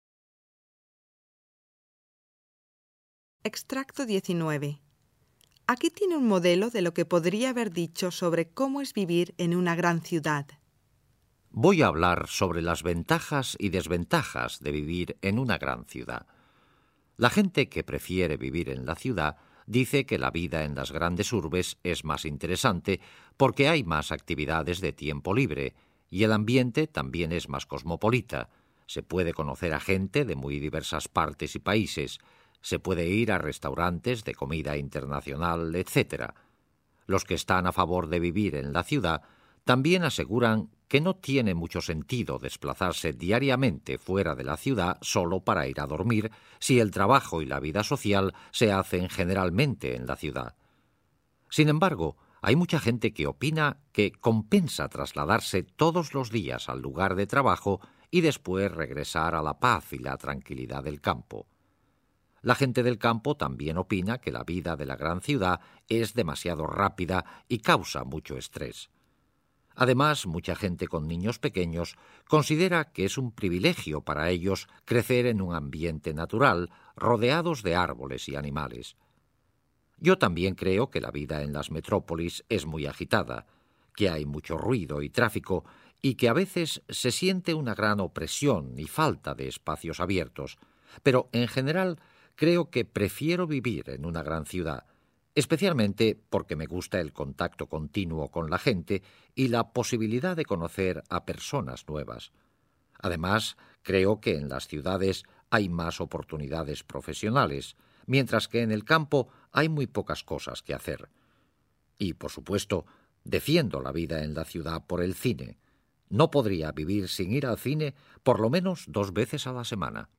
S1: Extracto 19. Aquí tiene un modelo de lo que podría haber dicho sobre cómo es vivir en una gran ciudad.
S2: Voy a hablar sobre las ventajas y desventajas de vivir en una gran ciudad. La gente que prefiere vivir en la ciudad dice que la vida en las grandes urbes es más interesante porque hay más actividades de tiempo libre y el ambiente también es más cosmopolita. Se puede conocer a gente de muy diversas partes y países, se puede ir a restaurantes de comida internacional, etc. Los que están a favor de vivir en la ciudad también aseguran que no tiene mucho sentido desplazarse diariamente fuera de la ciudad solo para ir a dormir si el trabajo y la vida social se hacen generalmente en la ciudad. Sin embargo, hay mucha gente que opina que compensa trasladarse todos los días al lugar de trabajo y después regresar a la paz y la tranquilidad del campo. La gente del campo también opina que la vida de la gran ciudad es demasiado rápida y causa mucho estrés. Además, mucha gente con niños pequeños considera que es un privilegio para ellos crecer en un ambiente natural, rodeados de árboles y animales. Yo también creo que la vida en las metrópolis es muy agitada, que hay mucho ruido y tráfico y que a veces se siente una gran opresión y falta de espacios abiertos, pero en general creo que prefiero vivir en una gran ciudad, especialmente porque me gusta el contacto continuo con la gente y la posibilidad de conocer a personas nuevas. Además, creo que en las ciudades hay más oportunidades profesionales, mientras que en el campo hay muy pocas cosas que hacer. Y, por supuesto, defiendo la vida en la ciudad por el cine. No podría vivir sin ir al cine por lo menos 2 veces a la semana.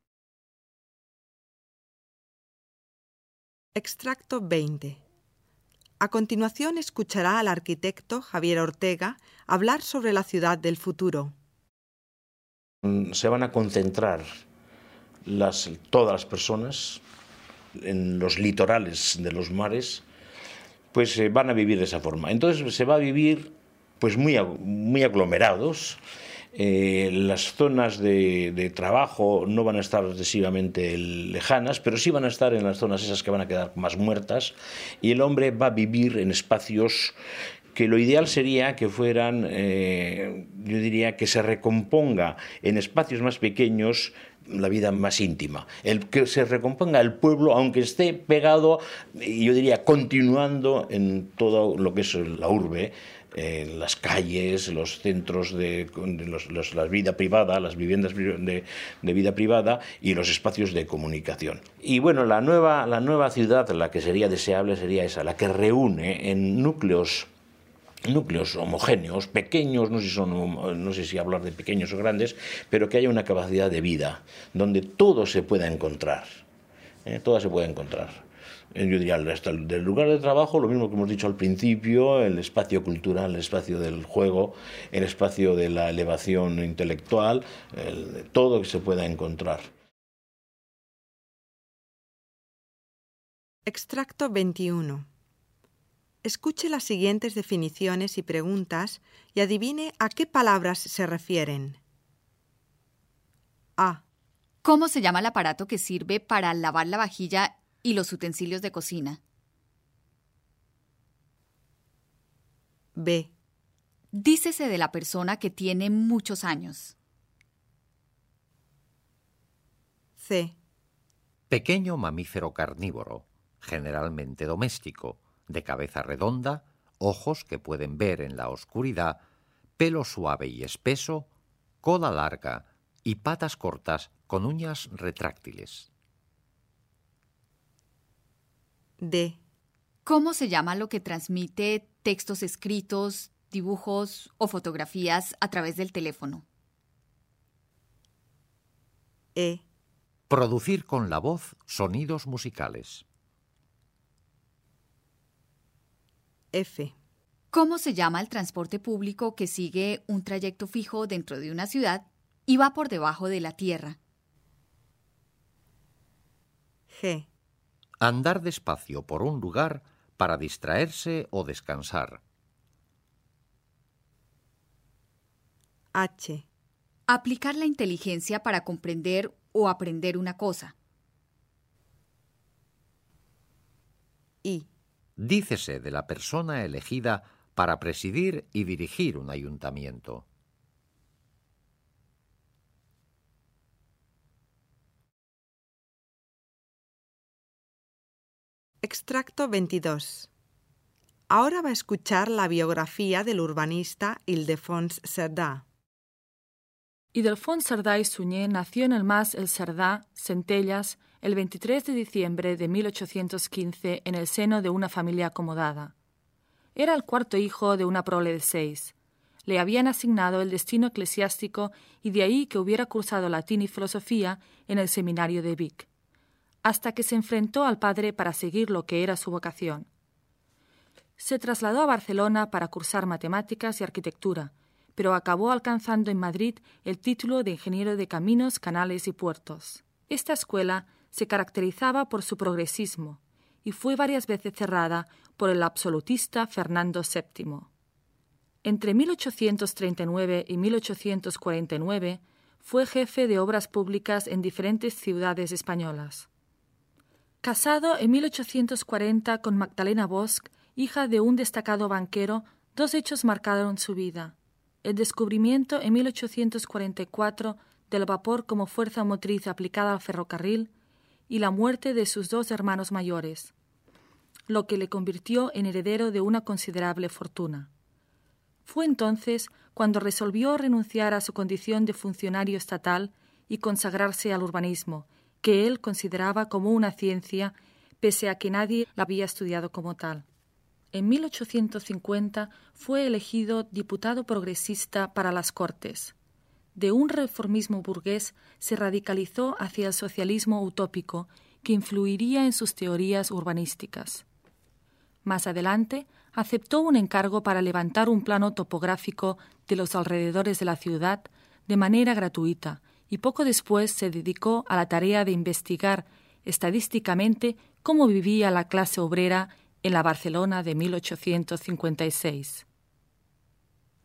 S1: Extracto 20. A continuación escuchará al arquitecto Javier Ortega hablar sobre la ciudad del futuro.
S22: Se van a concentrar todas las personas en los litorales de los mares, pues van a vivir de esa forma. Entonces se va a vivir pues muy aglomerados, Las zonas de trabajo no van a estar excesivamente lejanas, pero sí van a estar en las zonas esas que van a quedar más muertas, y el hombre va a vivir en espacios que lo ideal sería que fueran, yo diría, que se recomponga en espacios más pequeños la vida más íntima, que se recomponga el pueblo, aunque esté pegado, yo diría, continuando en todo lo que es la urbe, en las calles, los centros de la vida privada, las viviendas de vida privada y los espacios de comunicación. Y bueno, la nueva ciudad, la que sería deseable, sería esa, la que reúne en núcleos homogéneos, pequeños, no sé si hablar de pequeños o grandes, pero que haya una capacidad de vida, donde todo se pueda encontrar, todo se pueda encontrar. Yo diría, del lugar de trabajo, lo mismo que hemos dicho al principio, el espacio cultural, el espacio del juego, el espacio de la elevación intelectual, todo que se pueda encontrar.
S1: Extracto 21. Escuche las siguientes definiciones y preguntas y adivine a qué palabras se refieren. A.
S9: ¿Cómo se llama el aparato que sirve para lavar la vajilla y los utensilios de cocina?
S1: B.
S9: Dícese de la persona que tiene muchos años.
S1: C.
S2: Pequeño mamífero carnívoro, generalmente doméstico, de cabeza redonda, ojos que pueden ver en la oscuridad, pelo suave y espeso, cola larga y patas cortas con uñas retráctiles.
S1: D.
S9: ¿Cómo se llama lo que transmite textos escritos, dibujos o fotografías a través del teléfono?
S1: E.
S2: Producir con la voz sonidos musicales.
S1: F.
S9: ¿Cómo se llama el transporte público que sigue un trayecto fijo dentro de una ciudad y va por debajo de la tierra?
S1: G.
S2: Andar despacio por un lugar para distraerse o descansar.
S1: H.
S9: Aplicar la inteligencia para comprender o aprender una cosa.
S1: I.
S2: Dícese de la persona elegida para presidir y dirigir un ayuntamiento.
S1: Extracto 22. Ahora va a escuchar la biografía del urbanista Ildefons Cerdà.
S4: Ildefons Cerdà i Sunyer nació en el Mas El Cerdà, Centellas, el 23 de diciembre de 1815 en el seno de una familia acomodada. Era el cuarto hijo de una prole de 6. Le habían asignado el destino eclesiástico y de ahí que hubiera cursado latín y filosofía en el seminario de Vic, hasta que se enfrentó al padre para seguir lo que era su vocación. Se trasladó a Barcelona para cursar matemáticas y arquitectura, pero acabó alcanzando en Madrid el título de ingeniero de caminos, canales y puertos. Esta escuela se caracterizaba por su progresismo y fue varias veces cerrada por el absolutista Fernando VII. Entre 1839 y 1849 fue jefe de obras públicas en diferentes ciudades españolas. Casado en 1840 con Magdalena Bosch, hija de un destacado banquero, dos hechos marcaron su vida: el descubrimiento en 1844 del vapor como fuerza motriz aplicada al ferrocarril y la muerte de sus dos hermanos mayores, lo que le convirtió en heredero de una considerable fortuna. Fue entonces cuando resolvió renunciar a su condición de funcionario estatal y consagrarse al urbanismo, que él consideraba como una ciencia, pese a que nadie la había estudiado como tal. En 1850 fue elegido diputado progresista para las Cortes. De un reformismo burgués se radicalizó hacia el socialismo utópico, que influiría en sus teorías urbanísticas. Más adelante, aceptó un encargo para levantar un plano topográfico de los alrededores de la ciudad de manera gratuita, y poco después se dedicó a la tarea de investigar estadísticamente cómo vivía la clase obrera en la Barcelona de 1856.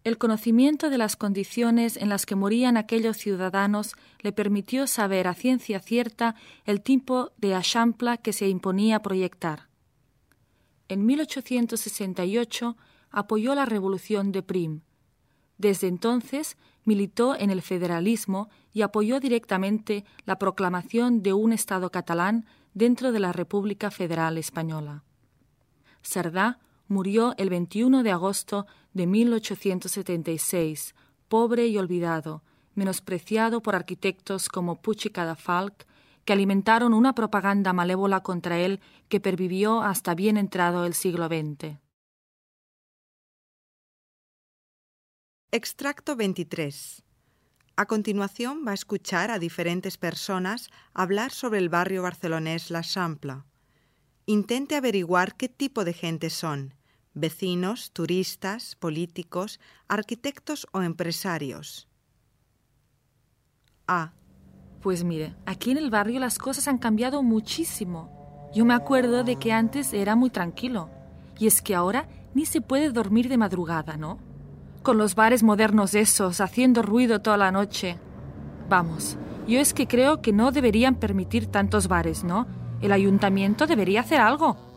S4: El conocimiento de las condiciones en las que morían aquellos ciudadanos le permitió saber a ciencia cierta el tipo de Eixample que se imponía proyectar. En 1868 apoyó la Revolución de Prim. Desde entonces militó en el federalismo y apoyó directamente la proclamación de un Estado catalán dentro de la República Federal Española. Cerdà murió el 21 de agosto de 1876, pobre y olvidado, menospreciado por arquitectos como Puig i Cadafalch, que alimentaron una propaganda malévola contra él que pervivió hasta bien entrado el siglo XX.
S1: Extracto 23. A continuación va a escuchar a diferentes personas hablar sobre el barrio barcelonés l'Eixample. Intente averiguar qué tipo de gente son: vecinos, turistas, políticos, arquitectos o empresarios. A.
S4: Pues mire, aquí en el barrio las cosas han cambiado muchísimo. Yo me acuerdo de que antes era muy tranquilo. Y es que ahora ni se puede dormir de madrugada, ¿no? Con los bares modernos esos, haciendo ruido toda la noche. Vamos, yo es que creo que no deberían permitir tantos bares, ¿no? El ayuntamiento debería hacer algo.